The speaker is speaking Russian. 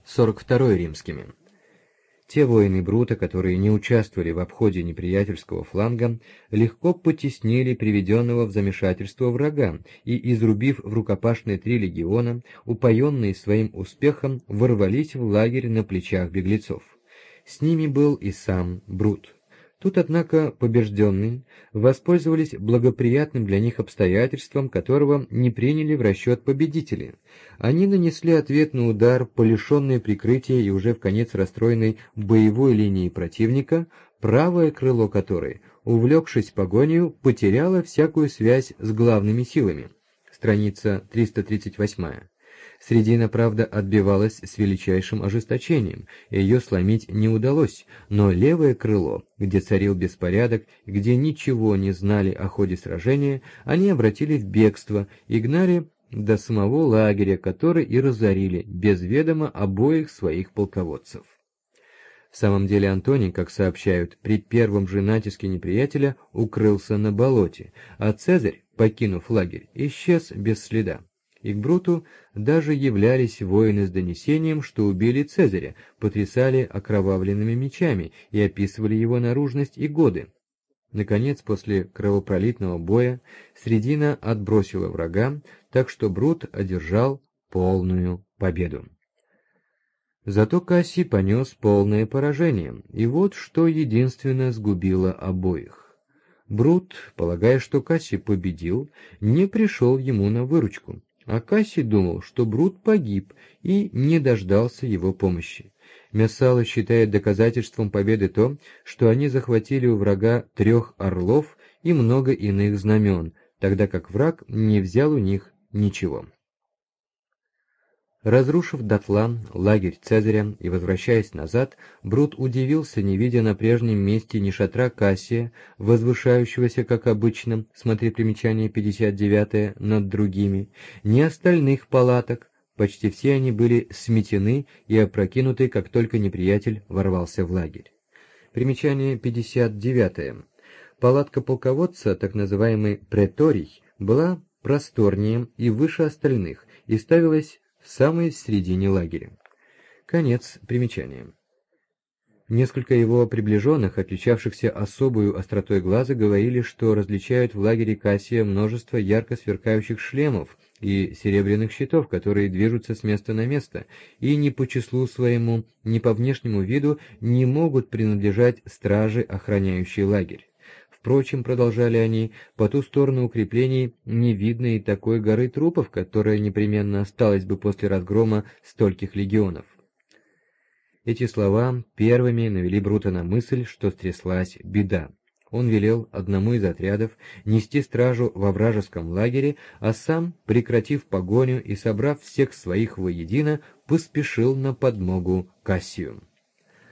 42 римскими. Те воины Брута, которые не участвовали в обходе неприятельского фланга, легко потеснили приведенного в замешательство врага и, изрубив в рукопашные 3 легиона, упоенные своим успехом, ворвались в лагерь на плечах беглецов. С ними был и сам Брут. Тут, однако, побежденные воспользовались благоприятным для них обстоятельством, которого не приняли в расчет победители. Они нанесли ответный удар по лишенной прикрытия и уже вконец расстроенной боевой линии противника, правое крыло которой, увлекшись погонью, потеряло всякую связь с главными силами. Страница 338. Средина, правда, отбивалась с величайшим ожесточением, и ее сломить не удалось, но левое крыло, где царил беспорядок, где ничего не знали о ходе сражения, они обратили в бегство и гнали до самого лагеря, который и разорили, без ведома обоих своих полководцев. В самом деле Антоний, как сообщают, при первом же натиске неприятеля укрылся на болоте, а Цезарь, покинув лагерь, исчез без следа. И к Бруту даже являлись воины с донесением, что убили Цезаря, потрясали окровавленными мечами и описывали его наружность и годы. Наконец, после кровопролитного боя, Средина отбросила врага, так что Брут одержал полную победу. Зато Кассий понес полное поражение, и вот что единственно сгубило обоих. Брут, полагая, что Кассий победил, не пришел ему на выручку. А Кассий думал, что Брут погиб и не дождался его помощи. Мессала считает доказательством победы то, что они захватили у врага 3 орлов и много иных знамен, тогда как враг не взял у них ничего. Разрушив дотла лагерь Цезаря и возвращаясь назад, Брут удивился, не видя на прежнем месте ни шатра Кассия, возвышающегося, как обычно, смотри примечание 59 над другими, ни остальных палаток. Почти все они были сметены и опрокинуты, как только неприятель ворвался в лагерь. Примечание 59. Палатка полководца, так называемый преторий, была просторнее и выше остальных и ставилась в самой середине лагеря. Конец примечания. Несколько его приближенных, отличавшихся особую остротой глаза, говорили, что различают в лагере Кассия множество ярко сверкающих шлемов и серебряных щитов, которые движутся с места на место, и ни по числу своему, ни по внешнему виду не могут принадлежать страже, охраняющей лагерь. Впрочем, продолжали они, по ту сторону укреплений не видно и такой горы трупов, которая непременно осталась бы после разгрома стольких легионов. Эти слова первыми навели Брута на мысль, что стряслась беда. Он велел одному из отрядов нести стражу во вражеском лагере, а сам, прекратив погоню и собрав всех своих воедино, поспешил на подмогу Кассию.